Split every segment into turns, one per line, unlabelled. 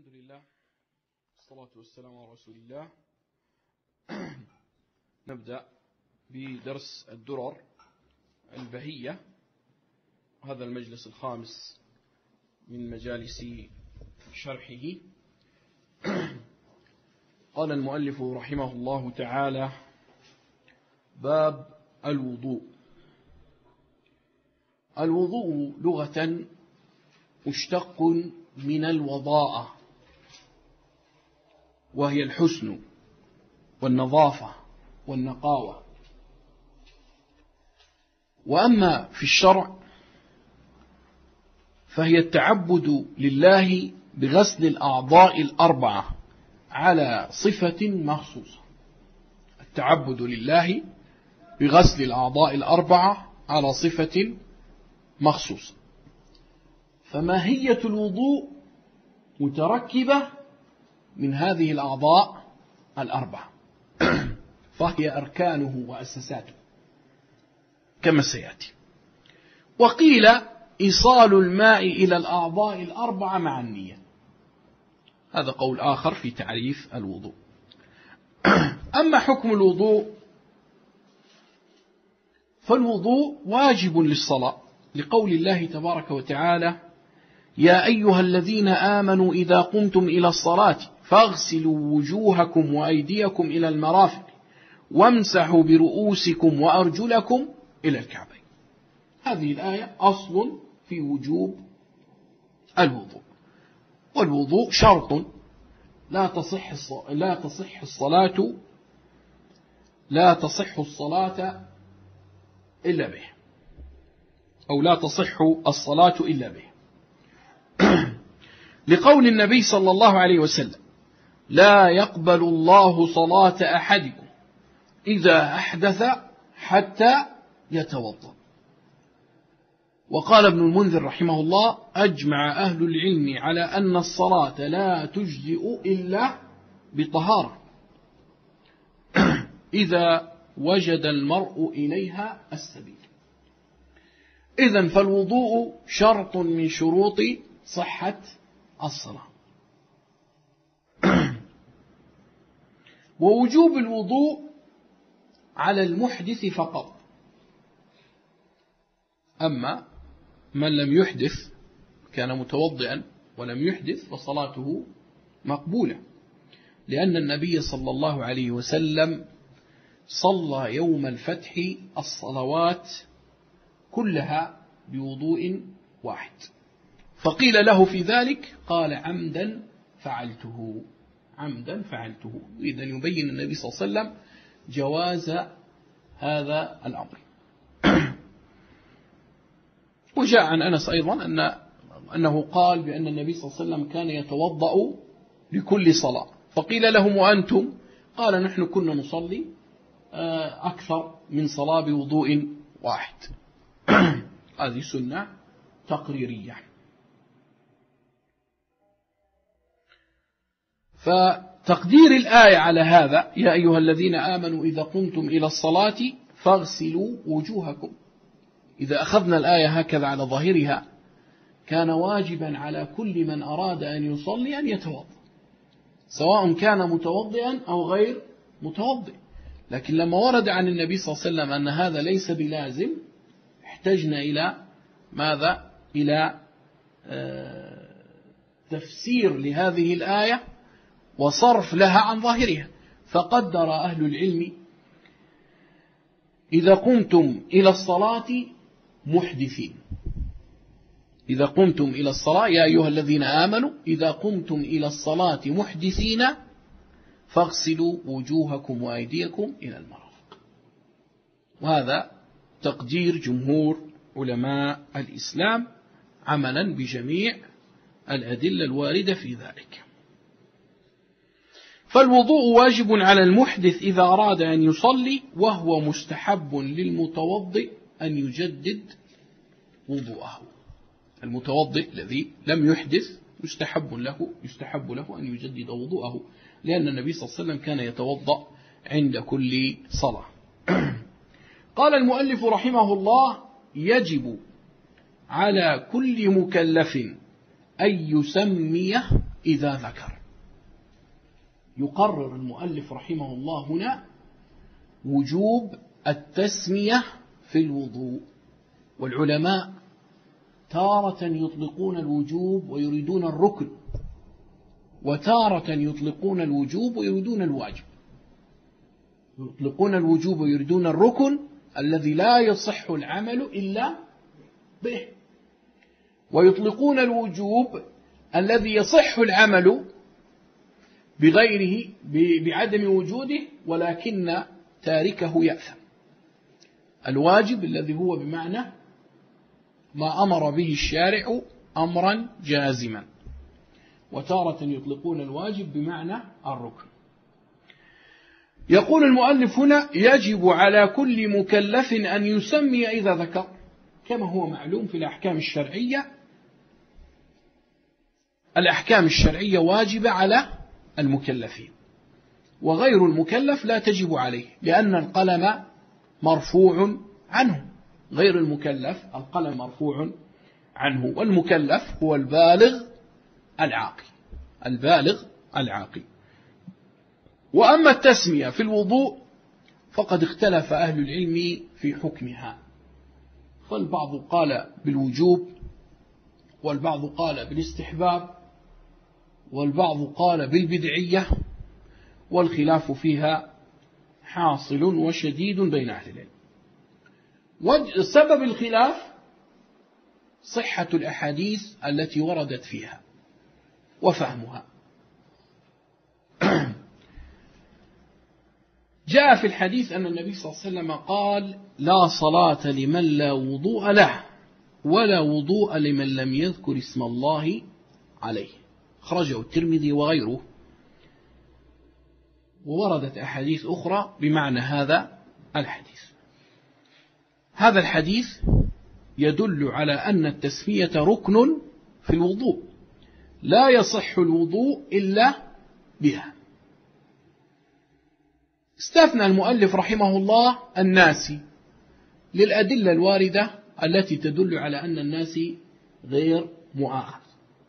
الحمد لله والصلاة والسلام على رسول الله. نبدأ بدرس الدرر البهية، هذا المجلس الخامس من مجالس شرحه. قال المؤلف رحمه الله تعالى: باب الوضوء. الوضوء لغة مشتق من الوضاءة، وهي الحسن والنظافة والنقاوة. وأما في الشرع فهي التعبد لله بغسل الأعضاء الأربعة على صفة مخصوصة. التعبد لله بغسل الأعضاء الأربعة على صفة مخصوصة. فماهية الوضوء متركبة من هذه الأعضاء الأربعة، فهي أركانه وأساساته كما سيأتي. وقيل إيصال الماء إلى الأعضاء الأربعة مع النية، هذا قول آخر في تعريف الوضوء. أما حكم الوضوء فالوضوء واجب للصلاة، لقول الله تبارك وتعالى: يا أيها الذين آمنوا إذا قمتم إلى الصلاة فاغسلوا وجوهكم وأيديكم إلى المرافق وامسحوا برؤوسكم وأرجلكم إلى الكعبين. هذه الآية أصل في وجوب الوضوء، والوضوء شرط لا تصح الصلاة إلا به، أو لا تصح الصلاة إلا به، لقول النبي صلى الله عليه وسلم: لا يقبل الله صلاة أحدكم إذا أحدث حتى يتوضأ. وقال ابن المنذر رحمه الله: أجمع أهل العلم على أن الصلاة لا تجزئ إلا بطهارة إذا وجد المرء إليها السبيل. إذن فالوضوء شرط من شروط صحة الصلاة. ووجوب الوضوء على المحدث فقط، أما من لم يحدث كان متوضئا ولم يحدث فصلاته مقبولة، لأن النبي صلى الله عليه وسلم صلى يوم الفتح الصلوات كلها بوضوء واحد، فقيل له في ذلك قال: عمدا فعلته. إذن يبين النبي صلى الله عليه وسلم جواز هذا الأمر. وجاء عن أنس أيضا أنه قال بأن النبي صلى الله عليه وسلم كان يتوضأ لكل صلاة، فقيل لهم: وأنتم؟ قال: نحن كنا نصلي أكثر من صلاة بوضوء واحد. هذه سنة تقريرية. فتقدير الآية على هذا: يا أيها الذين آمنوا إذا قمتم إلى الصلاة فاغسلوا وجوهكم، إذا أخذنا الآية هكذا على ظاهرها كان واجبا على كل من أراد أن يصلي أن يتوضأ، سواء كان متوضئا أو غير متوضئ. لكن لما ورد عن النبي صلى الله عليه وسلم أن هذا ليس بلازم، احتجنا إلى ماذا؟ إلى تفسير لهذه الآية وصرف لها عن ظاهرها. فقدر أهل العلم: إذا قمتم إلى الصلاة محدثين. إذا قمتم إلى الصلاة، يا أيها الذين آمنوا إذا قمتم إلى الصلاة محدثين فاغسلوا وجوهكم وأيديكم إلى المرافق. وهذا تقدير جمهور علماء الإسلام عملا بجميع الأدلة الواردة في ذلك. فالوضوء واجب على المحدث إذا أراد أن يصلي، وهو مستحب للمتوضئ أن يجدد وضوءه. المتوضئ الذي لم يحدث يستحب له أن يجدد وضوءه، لأن النبي صلى الله عليه وسلم كان يتوضأ عند كل صلاة. قال المؤلف رحمه الله: يجب على كل مكلف أن يسمي إذا ذكر. يقرر المؤلف رحمه الله هنا وجوب التسمية في الوضوء. والعلماء تارة يطلقون الوجوب ويريدون الركن، وتارة يطلقون الوجوب ويريدون الواجب. يطلقون الوجوب ويريدون الركن الذي لا يصح العمل إلا به، ويطلقون الوجوب الذي يصح العمل بغيره بعدم وجوده ولكن تاركه يأثم. الواجب الذي هو بمعنى ما أمر به الشارع أمرا جازما، وتارة يطلقون الواجب بمعنى الركن. يقول المؤلف هنا: يجب على كل مكلف أن يسمي إذا ذكر، كما هو معلوم في الأحكام الشرعية. الأحكام الشرعية واجبة على المكلفين، وغير المكلف لا تجب عليه، لأن القلم مرفوع عنه. غير المكلف القلم مرفوع عنه، والمكلف هو البالغ العاقل. البالغ العاقل. وأما التسمية في الوضوء فقد اختلف أهل العلم في حكمها، فالبعض قال بالوجوب، والبعض قال بالاستحباب، والبعض قال بالبدعية، والخلاف فيها حاصل وشديد بين أهل العلم. سبب الخلاف صحة الأحاديث التي وردت فيها وفهمها. جاء في الحديث أن النبي صلى الله عليه وسلم قال: لا صلاة لمن لا وضوء له، ولا وضوء لمن لم يذكر اسم الله عليه. خرجه الترمذي وغيره. ووردت أحاديث أخرى بمعنى هذا الحديث. هذا الحديث يدل على أن التسمية ركن في الوضوء، لا يصح الوضوء إلا بها. استثنى المؤلف رحمه الله الناسي للأدلة الواردة التي تدل على أن الناسي غير مؤاخذ.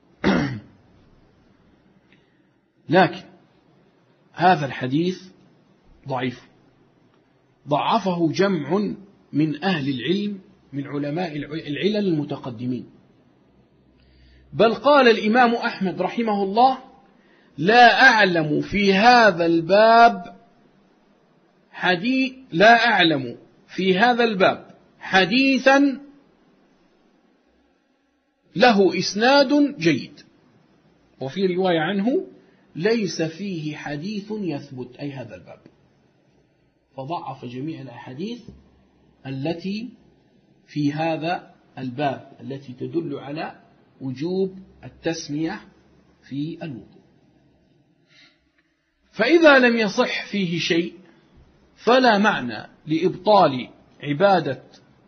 لكن هذا الحديث ضعيف، ضعفه جمع من أهل العلم من علماء العلل المتقدمين. بل قال الإمام أحمد رحمه الله: لا أعلم في هذا الباب حديثا له إسناد جيد. وفي رواية عنه: ليس فيه حديث يثبت، أي هذا الباب. فضعف جميع الأحاديث التي في هذا الباب التي تدل على وجوب التسمية في الوضوء. فإذا لم يصح فيه شيء فلا معنى لإبطال عبادة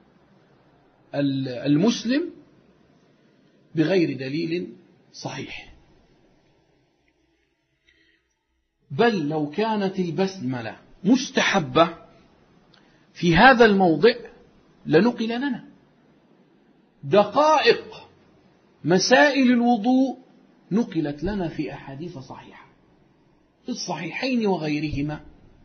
المسلم بغير دليل صحيح. بل لو كانت البسملة مستحبة في هذا الموضع لنقل لنا دقائق مسائل الوضوء، نقلت لنا في أحاديث صحيحة في الصحيحين وغيرهما،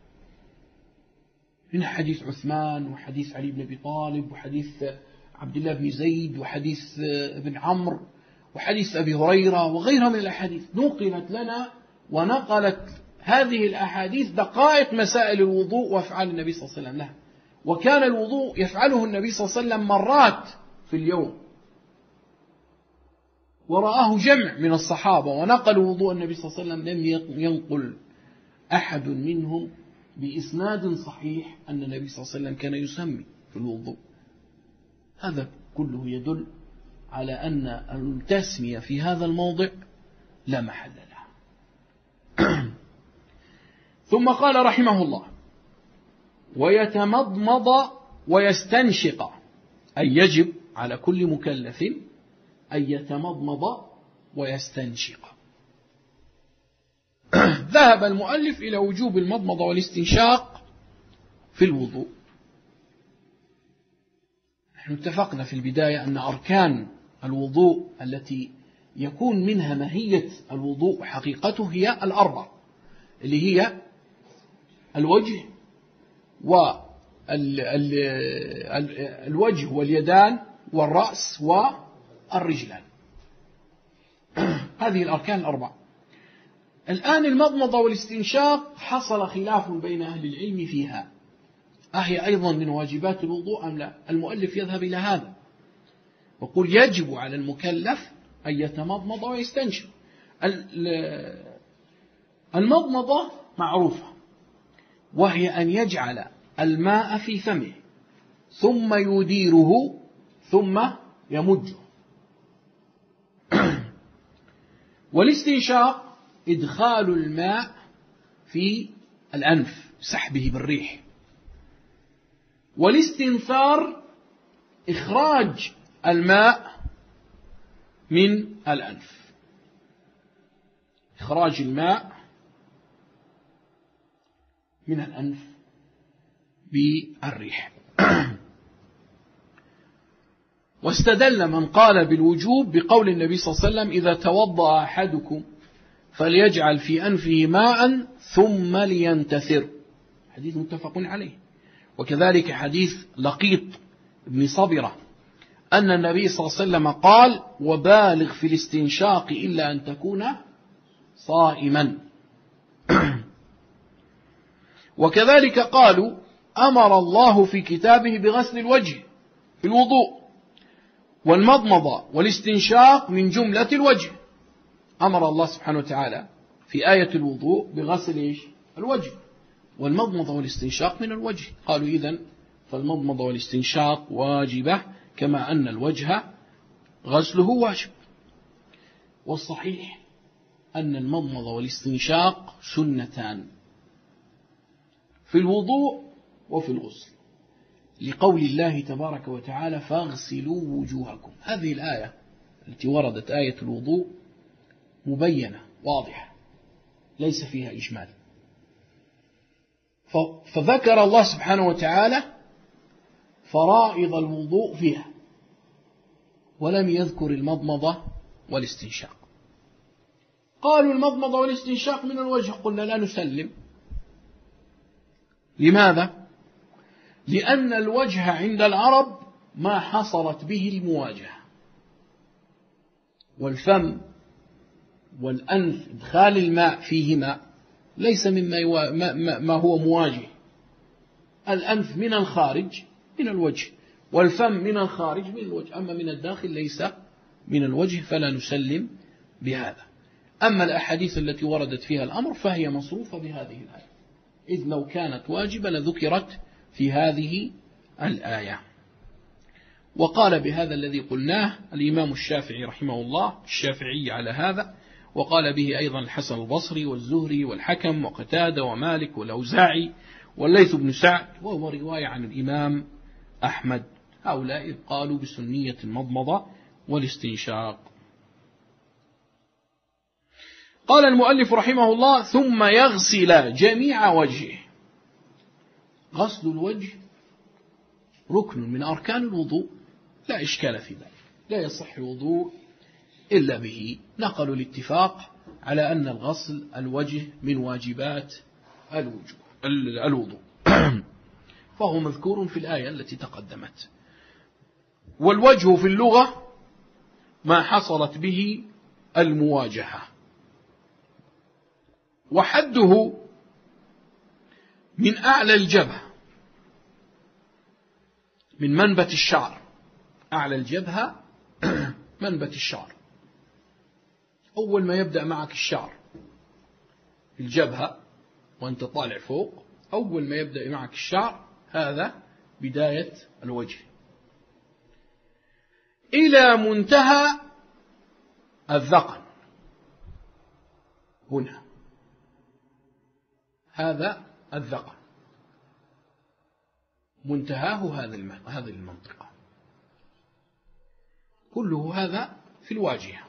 من حديث عثمان وحديث علي بن أبي طالب وحديث عبد الله بن زيد وحديث ابن عمرو وحديث أبي هريرة وغيرها من الأحاديث. نقلت لنا ونقلت هذه الأحاديث دقائق مسائل الوضوء وأفعال النبي صلى الله عليه وسلم لها. وكان الوضوء يفعله النبي صلى الله عليه وسلم مرات في اليوم، ورآه جمع من الصحابة ونقلوا وضوء النبي صلى الله عليه وسلم. لم ينقل أحد منهم بإسناد صحيح أن النبي صلى الله عليه وسلم كان يسمي في الوضوء. هذا كله يدل على أن التسمية في هذا الموضع لا محل لها. ثم قال رحمه الله: ويتمضمض ويستنشق، أي يجب على كل مكلف أن يتمضمض ويستنشق. ذهب المؤلف إلى وجوب المضمضة والاستنشاق في الوضوء. نحن اتفقنا في البداية أن أركان الوضوء التي يكون منها ماهية الوضوء حقيقته هي الأربع، اللي هي الوجه والوجه واليدان والرأس والرجلان. هذه الأركان الأربع. الآن المضمضة والاستنشاق حصل خلاف بين أهل العلم فيها، أهي أيضا من واجبات الوضوء أم لا؟ المؤلف يذهب إلى هذا ويقول يجب على المكلف أن يتمضمض ويستنشق. المضمضة معروفة، وهي أن يجعل الماء في فمه ثم يديره ثم يمجه. والاستنشاق إدخال الماء في الأنف، سحبه بالريح. والاستنثار إخراج الماء من الأنف، إخراج الماء من الأنف بالريح. واستدل من قال بالوجوب بقول النبي صلى الله عليه وسلم إذا توضأ أحدكم فليجعل في أنفه ماء ثم لينتثر، حديث متفق عليه. وكذلك حديث لقيط بن صبرة أن النبي صلى الله عليه وسلم قال وبالغ في الاستنشاق إلا أن تكون صائما. وكذلك قالوا أمر الله في كتابه بغسل الوجه في الوضوء، والمضمضة والاستنشاق من جملة الوجه. أمر الله سبحانه وتعالى في آية الوضوء بغسل الوجه، والمضمضة والاستنشاق من الوجه. قالوا إذن فالمضمضة والاستنشاق واجبة كما أن الوجه غسله واجب. والصحيح أن المضمضة والاستنشاق سنتان في الوضوء وفي الغسل، لقول الله تبارك وتعالى فاغسلوا وجوهكم. هذه الآية التي وردت آية الوضوء مبينة واضحة ليس فيها إجمال، فذكر الله سبحانه وتعالى فرائض الوضوء فيها ولم يذكر المضمضة والاستنشاق. قالوا المضمضة والاستنشاق من الوجه، قلنا لا نسلم. لماذا؟ لأن الوجه عند العرب ما حصلت به المواجهة، والفم والأنف إدخال الماء فيهما ليس ما هو مواجه. الأنف من الخارج من الوجه، والفم من الخارج من الوجه، أما من الداخل ليس من الوجه، فلا نسلم بهذا. أما الأحاديث التي وردت فيها الأمر فهي مصروفة بهذه الآية، إذ لو كانت واجبة لذكرت في هذه الآية. وقال بهذا الذي قلناه الإمام الشافعي رحمه الله، الشافعي على هذا، وقال به أيضا الحسن البصري والزهري والحكم وقتادة ومالك والأوزاعي والليث بن سعد، وهو رواية عن الإمام أحمد. هؤلاء قالوا بسنية المضمضة والاستنشاق. قال المؤلف رحمه الله ثم يغسل جميع وجهه. غسل الوجه ركن من أركان الوضوء لا إشكال في ذلك، لا يصح الوضوء إلا به. نقلوا الاتفاق على أن الغسل الوجه من واجبات الوضوء فهو مذكور في الآية التي تقدمت. والوجه في اللغة ما حصلت به المواجهة، وحده من أعلى الجبهة، من منبت الشعر، أعلى الجبهة منبت الشعر. أول ما يبدأ معك الشعر في الجبهة وأنت طالع فوق، أول ما يبدأ معك الشعر هذا بداية الوجه، إلى منتهى الذقن هنا، هذا الذقن منتهاه هذه المنطقة، كله هذا في الواجهة.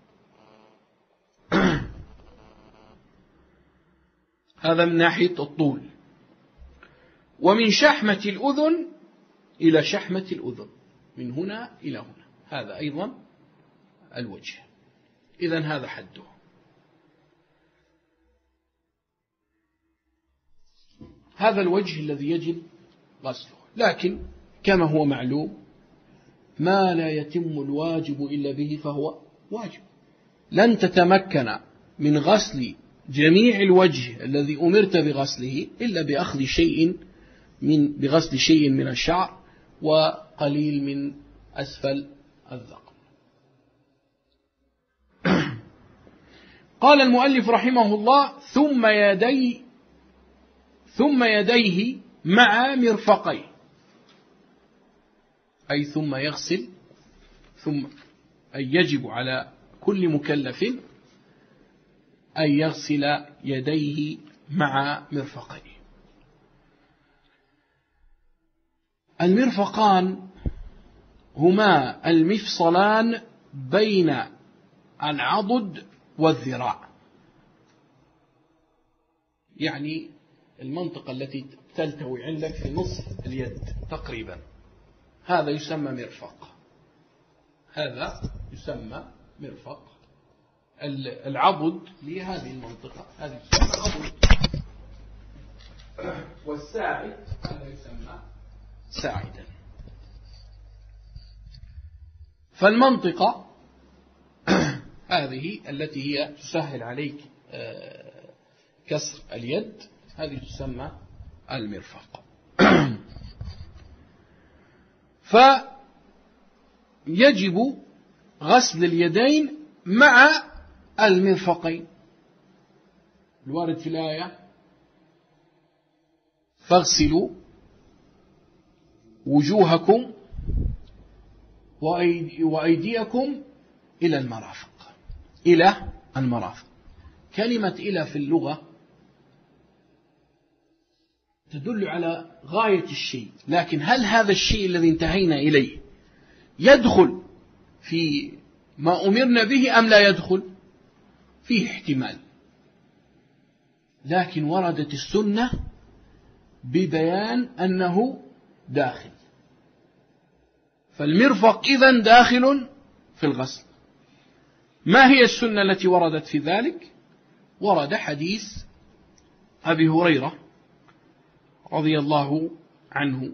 هذا من ناحية الطول. ومن شحمة الأذن إلى شحمة الأذن، من هنا إلى هنا، هذا أيضا الوجه. إذن هذا حده. هذا الوجه الذي يجب غسله. لكن كما هو معلوم ما لا يتم الواجب إلا به فهو واجب. لن تتمكن من غسل جميع الوجه الذي أمرت بغسله إلا بغسل شيء من الشعر وقليل من أسفل الذقن. قال المؤلف رحمه الله ثم يديه مع مرفقيه، أي ثم يغسل، أي يجب على كل مكلف أن يغسل يديه مع مرفقيه. المرفقان هما المفصلان بين العضد والذراع، يعني المنطقة التي تلتوي عندك في نصف اليد تقريبا، هذا يسمى مرفق. هذا يسمى مرفق. العضد لهذه المنطقة هذه يسمى عضد، والساعد هذا يسمى ساعدا. فالمنطقة هذه التي هي تسهل عليك كسر اليد هذه تسمى المرفق. فيجب غسل اليدين مع المرفقين. الوارد في الآية فاغسلوا وجوهكم وأيديكم إلى المرافق. إلى المرافق، كلمة إلى في اللغة تدل على غاية الشيء، لكن هل هذا الشيء الذي انتهينا إليه يدخل في ما أمرنا به أم لا يدخل؟ فيه احتمال، لكن وردت السنة ببيان أنه داخل. فالمرفق إذن داخل في الغسل. ما هي السنة التي وردت في ذلك؟ ورد حديث أبي هريرة رضي الله عنه،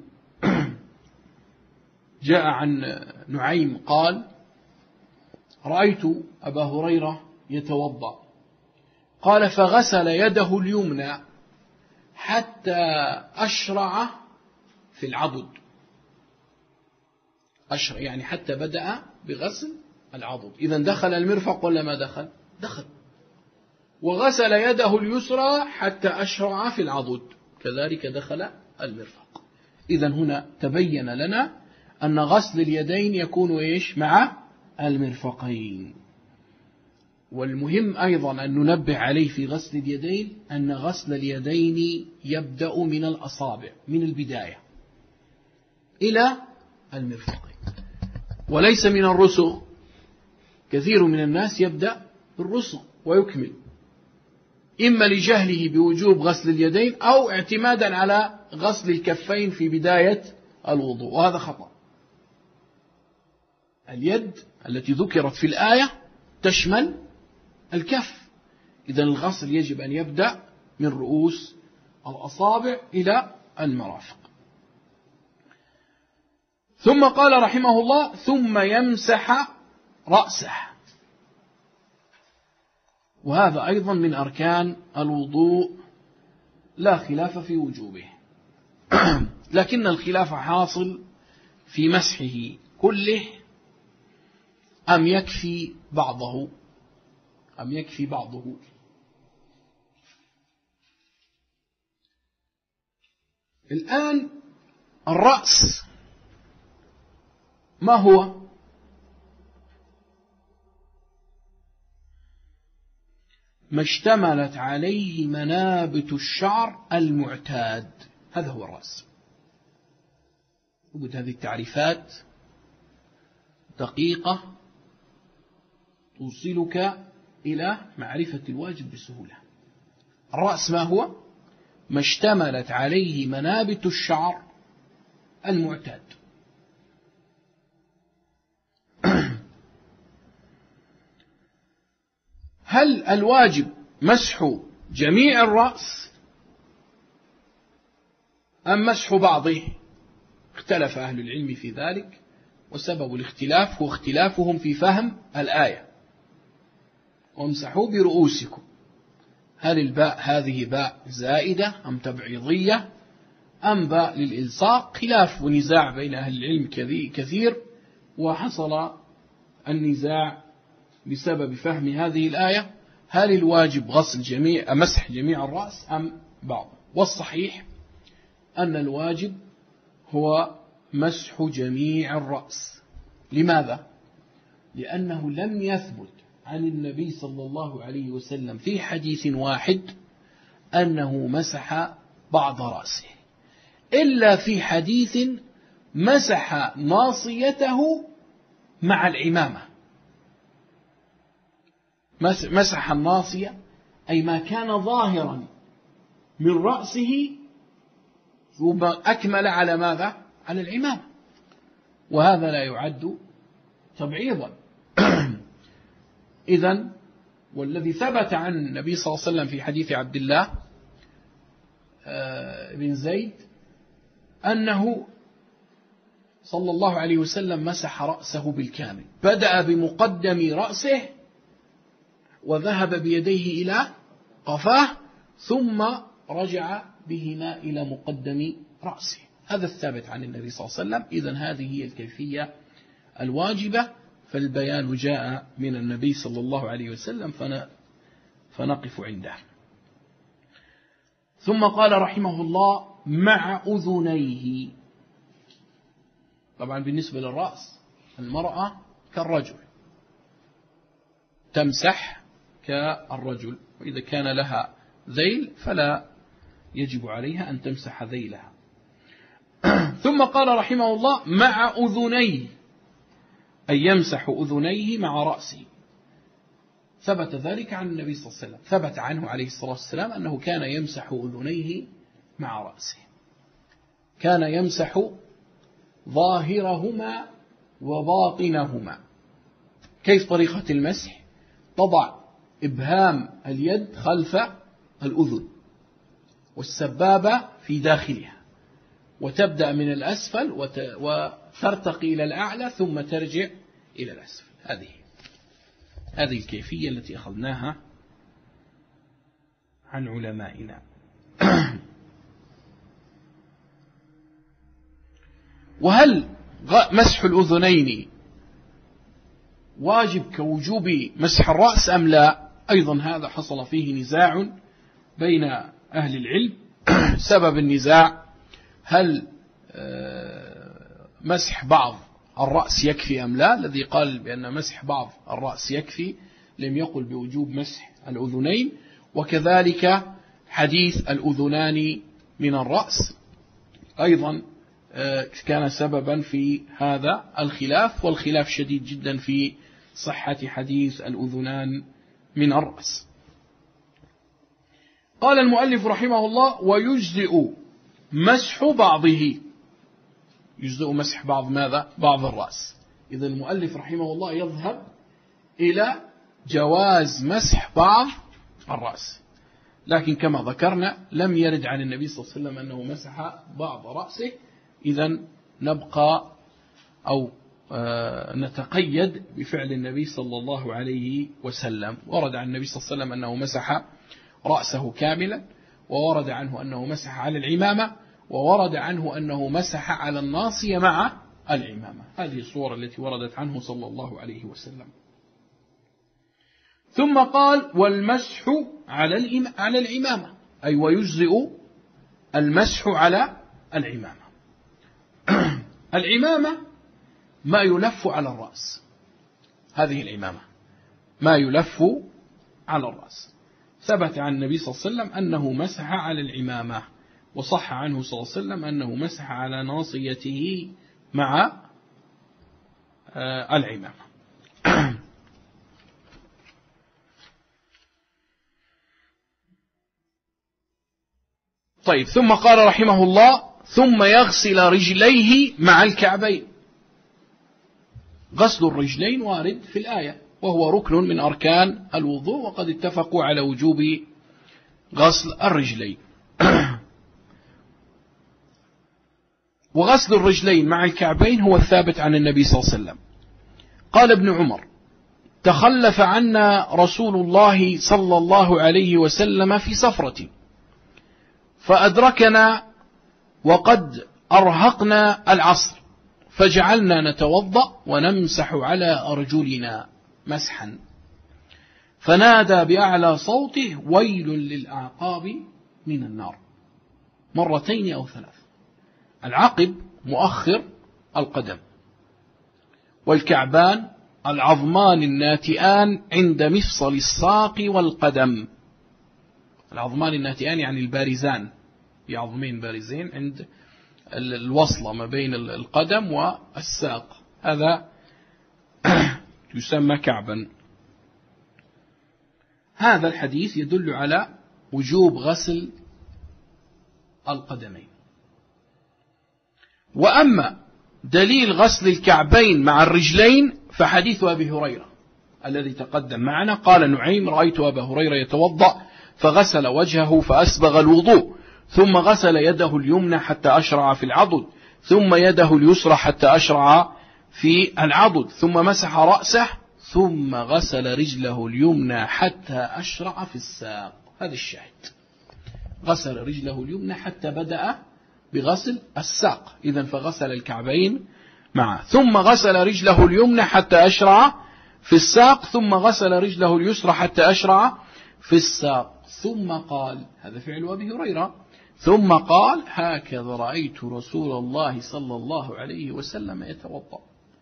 جاء عن نعيم قال: رأيت أبا هريرة يتوضأ، قال: فغسل يده اليمنى حتى أشرع في العضد. أشرع يعني حتى بدأ بغسل العضد. إذن دخل المرفق ولا ما دخل؟ دخل. وغسل يده اليسرى حتى أشرع في العضد، كذلك دخل المرفق. إذن هنا تبين لنا أن غسل اليدين يكون مع المرفقين. والمهم أيضا أن ننبه عليه في غسل اليدين أن غسل اليدين يبدأ من الأصابع، من البداية إلى المرفقين، وليس من الرسغ. كثير من الناس يبدأ بالرسغ ويكمل، إما لجهله بوجوب غسل اليدين أو اعتمادا على غسل الكفين في بداية الوضوء، وهذا خطأ. اليد التي ذكرت في الآية تشمل الكف، إذن الغسل يجب أن يبدأ من رؤوس الأصابع إلى المرافق. ثم قال رحمه الله: ثم يمسح رأسه. وهذا أيضا من أركان الوضوء لا خلاف في وجوبه، لكن الخلاف حاصل في مسحه كله أم يكفي بعضه. الآن الرأس ما هو؟ ما اشتملت عليه منابت الشعر المعتاد، هذا هو الرأس. وجد هذه التعريفات دقيقة توصلك إلى معرفة الواجب بسهولة. الرأس ما هو؟ ما اشتملت عليه منابت الشعر المعتاد. هل الواجب مسح جميع الرأس أم مسح بعضه؟ اختلف أهل العلم في ذلك، وسبب الاختلاف هو اختلافهم في فهم الآية. وامسحوا برؤوسكم، هل الباء هذه باء زائدة أم تبعيضية أم باء للإلصاق؟ خلاف ونزاع بين أهل العلم كثير، وحصل النزاع بسبب فهم هذه الآية، هل الواجب مسح جميع الرأس أم بعض؟ والصحيح أن الواجب هو مسح جميع الرأس. لماذا؟ لأنه لم يثبت عن النبي صلى الله عليه وسلم في حديث واحد أنه مسح بعض رأسه، إلا في حديث مسح ناصيته مع العمامة. مسح الناصية أي ما كان ظاهرا من رأسه ثم أكمل على ماذا؟ على العمامة، وهذا لا يعد تبعيضا. إذن والذي ثبت عن النبي صلى الله عليه وسلم في حديث عبد الله بن زيد أنه صلى الله عليه وسلم مسح رأسه بالكامل، بدأ بمقدم رأسه وذهب بيديه إلى قفاه ثم رجع بهما إلى مقدم رأسه. هذا الثابت عن النبي صلى الله عليه وسلم. إذن هذه هي الكيفية الواجبة، فالبيان جاء من النبي صلى الله عليه وسلم فنقف عنده. ثم قال رحمه الله مع أذنيه. طبعا بالنسبة للرأس المرأة كالرجل تمسح كالرجل، وإذا كان لها ذيل فلا يجب عليها أن تمسح ذيلها. ثم قال رحمه الله مع أذنيه، أي يمسح أذنيه مع رأسه. ثبت ذلك عن النبي صلى الله عليه وسلم، ثبت عنه عليه الصلاة والسلام أنه كان يمسح أذنيه مع رأسه، كان يمسح ظاهرهما وباطنهما. كيف طريقة المسح؟ تضع إبهام اليد خلف الأذن والسبابة في داخلها، وتبدأ من الأسفل وترتقي إلى الأعلى ثم ترجع إلى الأسفل. هذه الكيفية التي أخذناها عن علمائنا. وهل مسح الأذنين واجب كوجوب مسح الرأس أم لا؟ أيضا هذا حصل فيه نزاع بين أهل العلم. سبب النزاع هل مسح بعض الرأس يكفي أم لا؟ الذي قال بأن مسح بعض الرأس يكفي لم يقل بوجوب مسح الأذنين، وكذلك حديث الأذنان من الرأس أيضا كان سببا في هذا الخلاف، والخلاف شديد جدا في صحة حديث الأذنان من الرأس. قال المؤلف رحمه الله ويجزئ مسح بعضه، يجزئ مسح بعض ماذا؟ بعض الرأس. إذا المؤلف رحمه الله يذهب إلى جواز مسح بعض الرأس، لكن كما ذكرنا لم يرد عن النبي صلى الله عليه وسلم أنه مسح بعض رأسه. إذا نبقى أو نتقيد بفعل النبي صلى الله عليه وسلم. ورد عن النبي صلى الله عليه وسلم أنه مسح رأسه كاملا، وورد عنه أنه مسح على العمامة، وورد عنه أنه مسح على الناصية مع العمامة. هذه الصورة التي وردت عنه صلى الله عليه وسلم. ثم قال والمسح على العمامة، أي ويجزئ المسح على العمامة. العمامة ما يلف على الرأس، هذه العمامة ما يلف على الرأس. ثبت عن النبي صلى الله عليه وسلم أنه مسح على العمامة، وصح عنه صلى الله عليه وسلم أنه مسح على ناصيته مع العمامة. طيب، ثم قال رحمه الله ثم يغسل رجليه مع الكعبين. غسل الرجلين وارد في الآية، وهو ركن من أركان الوضوء، وقد اتفقوا على وجوب غسل الرجلين. وغسل الرجلين مع الكعبين هو الثابت عن النبي صلى الله عليه وسلم. قال ابن عمر: تخلف عنا رسول الله صلى الله عليه وسلم في سفرة، فأدركنا وقد أرهقنا العصر، فجعلنا نتوضأ ونمسح على أرجلنا مسحا، فنادى بأعلى صوته: ويل للأعقاب من النار، مرتين أو ثلاث. العقب مؤخر القدم، والكعبان العظمان الناتئان عند مفصل الساق والقدم. العظمان الناتئان يعني البارزان، في عظمين بارزين عند الوصلة ما بين القدم والساق، هذا يسمى كعبا. هذا الحديث يدل على وجوب غسل القدمين. وأما دليل غسل الكعبين مع الرجلين فحديث أبي هريرة الذي تقدم معنا. قال نعيم: رأيت أبا هريرة يتوضأ فغسل وجهه فأسبغ الوضوء، ثم غسل يده اليمنى حتى أشرع في العضد، ثم يده اليسرى حتى أشرع في العضد، ثم مسح رأسه، ثم غسل رجله اليمنى حتى أشرع في الساق. هذا الشاهد، غسل رجله اليمنى حتى بدأ بغسل الساق، إذن فغسل الكعبين معه، ثم غسل رجله اليمنى حتى أشرع في الساق، ثم غسل رجله اليسرى حتى أشرع في الساق، ثم قال: هذا فعل أبي هريرة، ثم قال: هكذا رأيت رسول الله صلى الله عليه وسلم يتوضأ.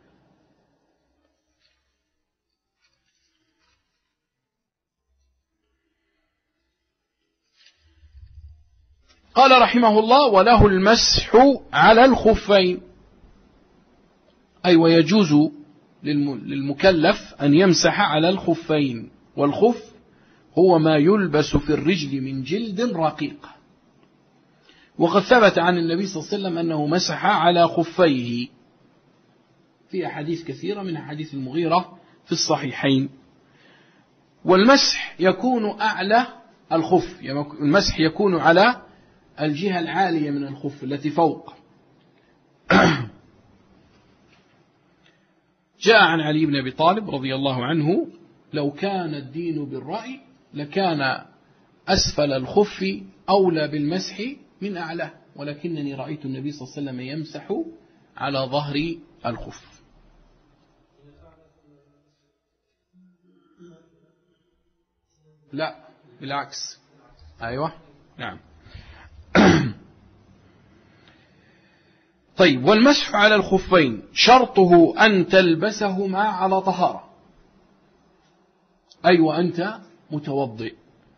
قال رحمه الله: وله المسح على الخفين، أي ويجوز للمكلف أن يمسح على الخفين. والخف هو ما يلبس في الرجل من جلد رقيق، وقد ثبت عن النبي صلى الله عليه وسلم أنه مسح على خفيه في أحاديث كثيرة، من حديث المغيرة في الصحيحين. والمسح يكون أعلى الخف، المسح يكون على الجهة العالية من الخف التي فوق. جاء عن علي بن أبي طالب رضي الله عنه: لو كان الدين بالرأي لكان أسفل الخف أولى بالمسح من أعلاه، ولكنني رأيت النبي صلى الله عليه وسلم يمسح على ظهر الخف. لا بالعكس، أيوة نعم. طيب، والمسح على الخفين شرطه أن تلبسهما على طهارة، أي وأنت متوضئ.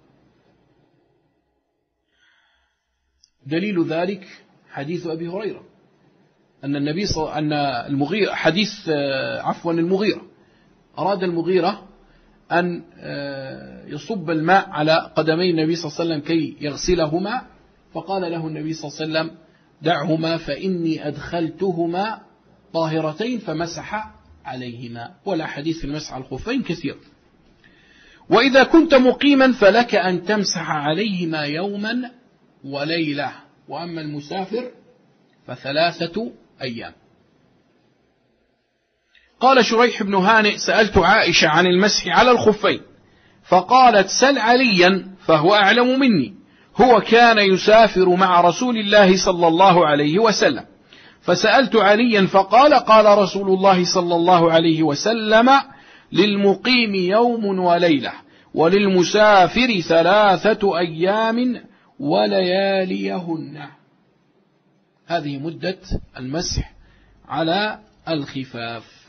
دليل ذلك حديث أبي هريرة أن النبي أن المغيرة المغيرة أراد المغيرة أن يصب الماء على قدمي النبي صلى الله عليه وسلم كي يغسلهما، فقال له النبي صلى الله عليه وسلم: دعهما فإني أدخلتهما طاهرتين، فمسح عليهما. ولا حديث في المسح على الخفين كثير. وإذا كنت مقيما فلك أن تمسح عليهما يوما وليلة، وأما المسافر ف3 أيام. قال شريح بن هانئ: سألت عائشة عن المسح على الخفين، فقالت: سل عليا فهو أعلم مني، هو كان يسافر مع رسول الله صلى الله عليه وسلم. فسألت عليا فقال: قال رسول الله صلى الله عليه وسلم: للمقيم يوم وليلة، وللمسافر 3 أيام ولياليهن. هذه مدة المسح على الخفاف.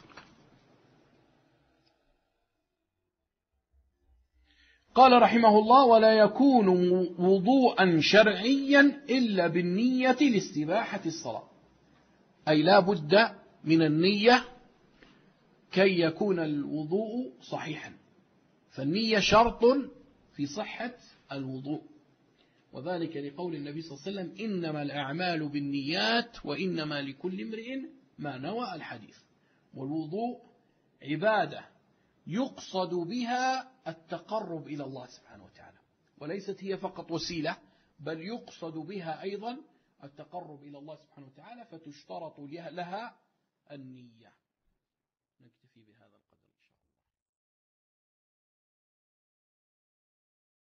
قال رحمه الله: ولا يكون وضوءا شرعيا إلا بالنية لاستباحة الصلاة، أي لا بد من النية كي يكون الوضوء صحيحا، فالنية شرط في صحة الوضوء، وذلك لقول النبي صلى الله عليه وسلم: إنما الأعمال بالنيات وإنما لكل امرئ ما نوى. الحديث. والوضوء عبادة يقصد بها التقرب إلى الله سبحانه وتعالى، وليست هي فقط وسيلة، بل يقصد بها أيضا التقرب إلى الله سبحانه وتعالى، فتشترط لها النية. نكتفي بهذا.